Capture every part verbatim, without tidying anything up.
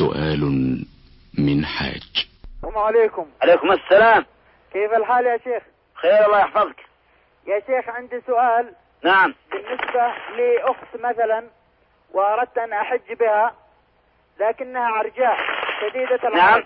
سؤال من حاج. السلام عليكم. عليكم السلام. كيف الحال يا شيخ؟ خير الله يحفظك. يا شيخ عندي سؤال. نعم. بالنسبة لأخت مثلا وأردت أن أحج بها لكنها عرجاء شديدة العرج. نعم.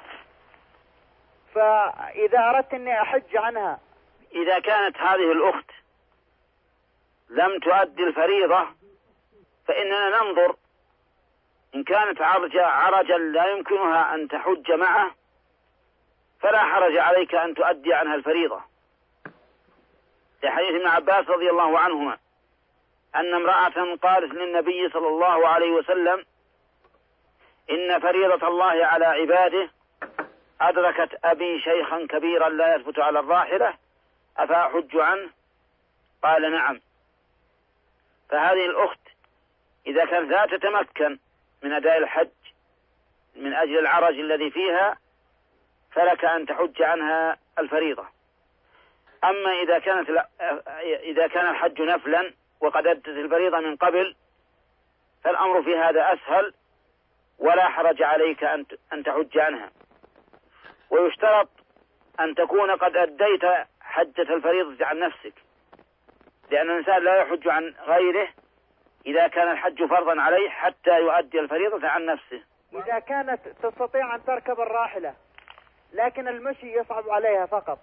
فإذا أردت أني أحج عنها، إذا كانت هذه الأخت لم تؤدي الفريضة فإننا ننظر، إن كانت عرجة عرجا لا يمكنها أن تحج معه فلا حرج عليك أن تؤدي عنها الفريضة، لحديث ابن عباس رضي الله عنهما أن امرأة قالت للنبي صلى الله عليه وسلم: إن فريضة الله على عباده أدركت أبي شيخا كبيرا لا يثبت على الراحلة أفأحج عنه؟ قال: نعم. فهذه الأخت إذا كانت لا تتمكن من أداء الحج من أجل العرج الذي فيها فلك أن تحج عنها الفريضة. أما إذا كانت لا إذا كان الحج نفلا وقد أدت الفريضة من قبل فالأمر في هذا أسهل ولا حرج عليك أن تحج عنها. ويشترط أن تكون قد أديت حجة الفريضة عن نفسك، لأن الإنسان لا يحج عن غيره إذا كان الحج فرضا عليه حتى يؤدي الفريضة عن نفسه. إذا كانت تستطيع أن تركب الراحلة لكن المشي يصعب عليها فقط.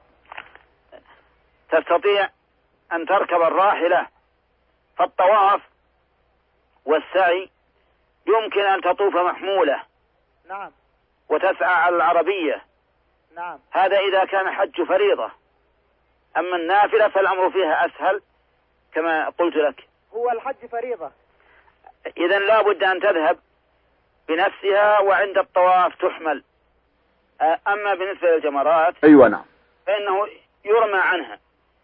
تستطيع أن تركب الراحلة، فالطواف والسعي يمكن أن تطوف محمولة. نعم. وتسعى على العربية. نعم. هذا إذا كان حج فريضة. أما النافلة فالأمر فيها أسهل كما قلت لك. هو الحج فريضة. إذن لا بد أن تذهب بنفسها وعند الطواف تحمل. أما بالنسبة للجمرات أيوة نعم فإنه يرمى عنها،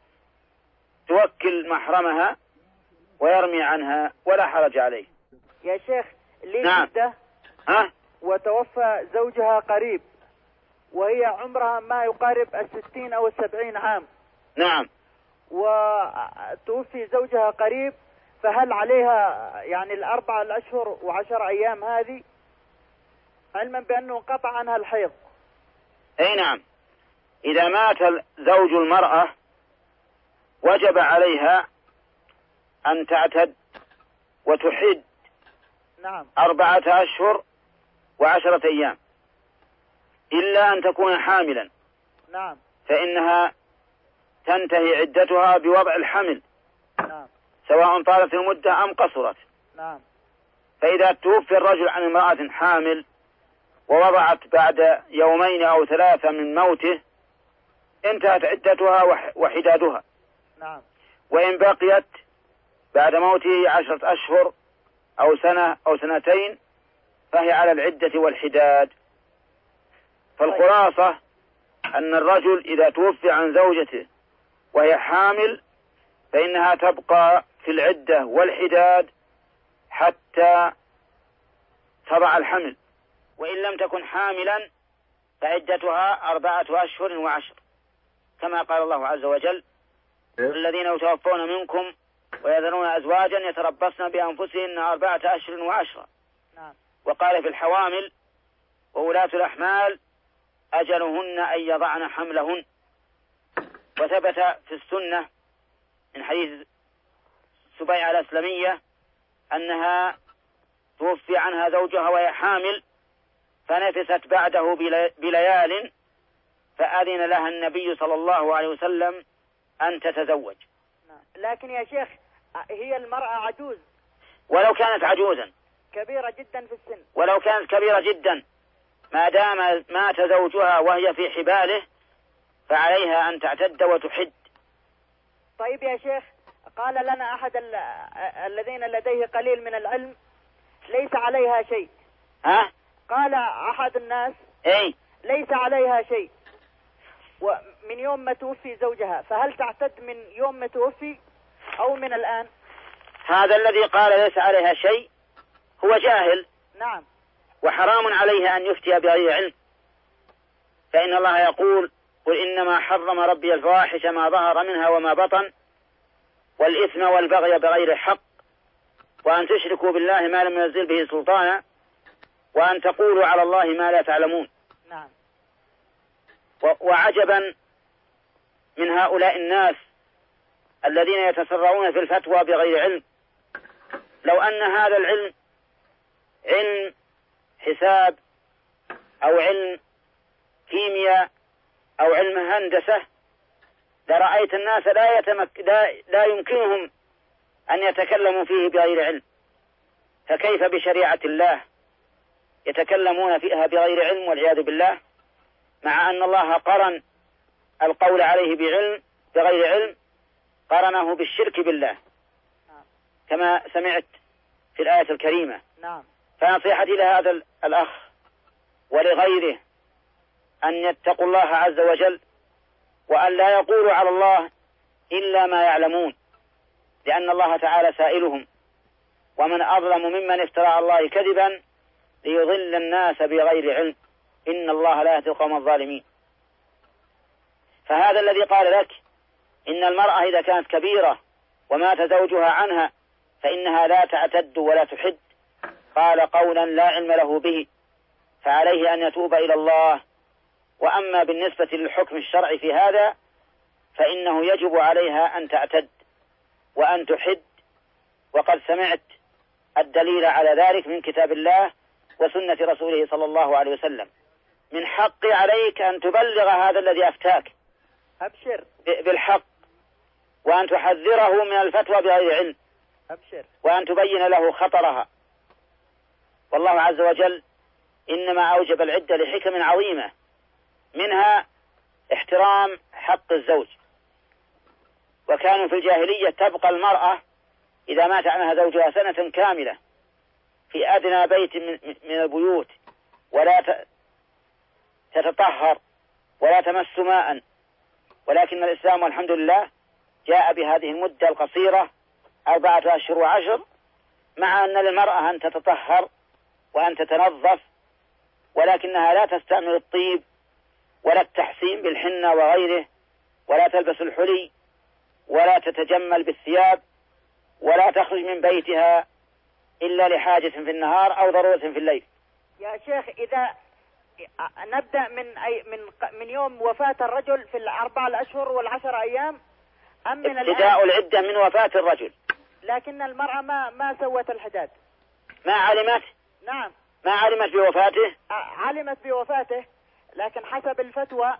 توكل محرمها ويرمي عنها ولا حرج عليه. يا شيخ لي نعم. جدة ها؟ وتوفى زوجها قريب وهي عمرها ما يقارب الستين أو السبعين عام. نعم. وتوفي زوجها قريب، فهل عليها يعني الأربعة الأشهر وعشر أيام هذه، علما بأنه قطع عنها الحيض؟ أي نعم. إذا مات زوج المرأة وجب عليها أن تعتد وتحد نعم أربعة أشهر وعشرة أيام، إلا أن تكون حاملا. نعم. فإنها تنتهي عدتها بوضع الحمل. نعم. سواء طالت المدة أم قصرت. نعم. فإذا توفي الرجل عن امرأة حامل ووضعت بعد يومين أو ثلاثة من موته انتهت عدتها وحدادها. نعم. وإن بقيت بعد موته عشرة أشهر أو سنة أو سنتين فهي على العدة والحداد. فالخلاصة أن الرجل إذا توفي عن زوجته وهي حامل فإنها تبقى في العدة والحداد حتى تضع الحمل، وإن لم تكن حاملا فعدتها أربعة أشهر وعشر، كما قال الله عز وجل: الذين يتوفون منكم ويذرون أزواجا يتربصن بأنفسهن أربعة أشهر وعشرة. نعم. وقال في الحوامل: وولاة الأحمال أجلهن أن يضعن حملهن. وثبت في السنة من حديث سبيعة الأسلمية أنها توفي عنها زوجها وهي حامل فنفست بعده بليال فأذن لها النبي صلى الله عليه وسلم أن تتزوج. لكن يا شيخ هي المرأة عجوز، ولو كانت عجوزا كبيرة جدا في السن، ولو كانت كبيرة جدا ما دام مات زوجها وهي في حباله فعليها أن تعتد وتحد. طيب يا شيخ، قال لنا أحد ال... الذين لديه قليل من العلم ليس عليها شيء. ها؟ قال أحد الناس اي ليس عليها شيء ومن يوم ما توفي زوجها، فهل تعتد من يوم ما توفي أو من الآن؟ هذا الذي قال ليس عليها شيء هو جاهل. نعم. وحرام عليه أن يفتي بغير علم، فإن الله يقول: قل إنما حرم ربي الفواحش ما ظهر منها وما بطن والإثم والبغي بغير الحق وأن تشركوا بالله ما لم ينزل به سلطانا وأن تقولوا على الله ما لا تعلمون. نعم. وعجبا من هؤلاء الناس الذين يتسرعون في الفتوى بغير علم. لو أن هذا العلم علم حساب أو علم كيمياء أو علم هندسة لرأيت الناس لا, يتمك... لا... لا يمكنهم أن يتكلموا فيه بغير علم، فكيف بشريعة الله يتكلمون فيها بغير علم والعياذ بالله، مع أن الله قرن القول عليه بعلم بغير علم قرنه بالشرك بالله كما سمعت في الآية الكريمة. نعم. فنصيحتي لهذا الأخ ولغيره أن يتقوا الله عز وجل وأن لا يقولوا على الله إلا ما يعلمون، لأن الله تعالى سائلهم: ومن أظلم ممن افترى على الله كذبا ليضل الناس بغير علم إن الله لا يهدي القوم الظالمين. فهذا الذي قال لك إن المرأة إذا كانت كبيرة ومات زوجها عنها فإنها لا تعتد ولا تحد، قال قولا لا علم له به، فعليه أن يتوب إلى الله. وأما بالنسبة للحكم الشرعي في هذا فإنه يجب عليها أن تعتد وأن تحد، وقد سمعت الدليل على ذلك من كتاب الله وسنة رسوله صلى الله عليه وسلم. من حق عليك أن تبلغ هذا الذي أفتاك أبشر بالحق، وأن تحذره من الفتوى بغير علم، أبشر، وأن تبين له خطرها. والله عز وجل إنما أوجب العدة لحكم عظيمة، منها احترام حق الزوج. وكانوا في الجاهلية تبقى المرأة إذا مات عنها زوجها سنة كاملة في أدنى بيت من البيوت، ولا تتطهر ولا تمس ماء، ولكن الإسلام والحمد لله جاء بهذه المدة القصيرة أربعة أشهر وعشر، مع أن للمرأة أن تتطهر وأن تتنظف، ولكنها لا تستعمل الطيب ولا التحسين بالحنة وغيره، ولا تلبس الحلي، ولا تتجمل بالثياب، ولا تخرج من بيتها إلا لحاجة في النهار أو ضرورة في الليل. يا شيخ، إذا نبدأ من أي من من يوم وفاة الرجل في الأربع الأشهر والعشر أيام أم من ابتداء العدة من وفاة الرجل، لكن المرأة ما ما سوت الحداد، ما علمت. نعم، ما علمت بوفاته. علمت بوفاته لكن حسب الفتوى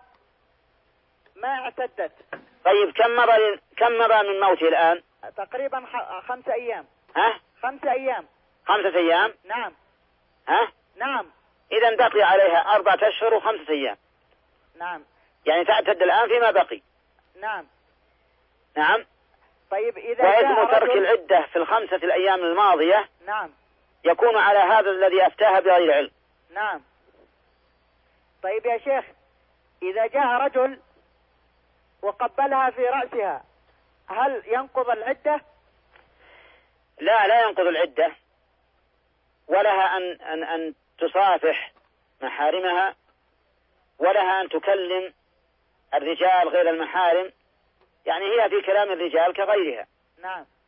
ما اعتدت. طيب كم مضى كم مضى من موته الآن؟ تقريبا خمسة أيام. ها؟ خمسة أيام. خمسة أيام؟ نعم. ها؟ نعم. إذا بقي عليها أربعة أشهر وخمسة أيام. نعم. يعني تعتد الآن فيما بقي. نعم. نعم. طيب إذا وإثم ترك رجل... العدة في الخمسة الأيام الماضية نعم يكون على هذا الذي أفتاها بغير علم. نعم. طيب يا شيخ، إذا جاء رجل وقبلها في رأسها هل ينقض العدة؟ لا، لا ينقض العدة، ولها أن, أن, أن تصافح محارمها، ولها أن تكلم الرجال غير المحارم، يعني هي في كلام الرجال كغيرها. نعم.